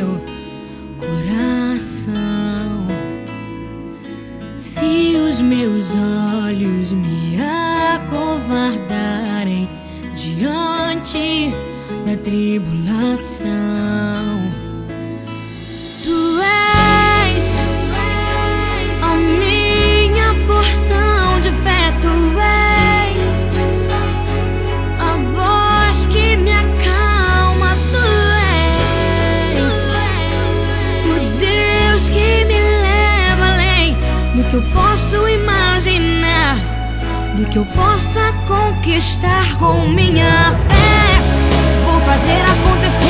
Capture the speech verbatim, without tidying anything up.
meu coração. Se os meus olhos me acovardarem diante da tribulação, Tu és a minha porção de fé. Tu és a voz que me acalma. Tu és o Deus que me leva além do que eu posso imaginar, do que eu possa conquistar com minha fé. Vou fazer acontecer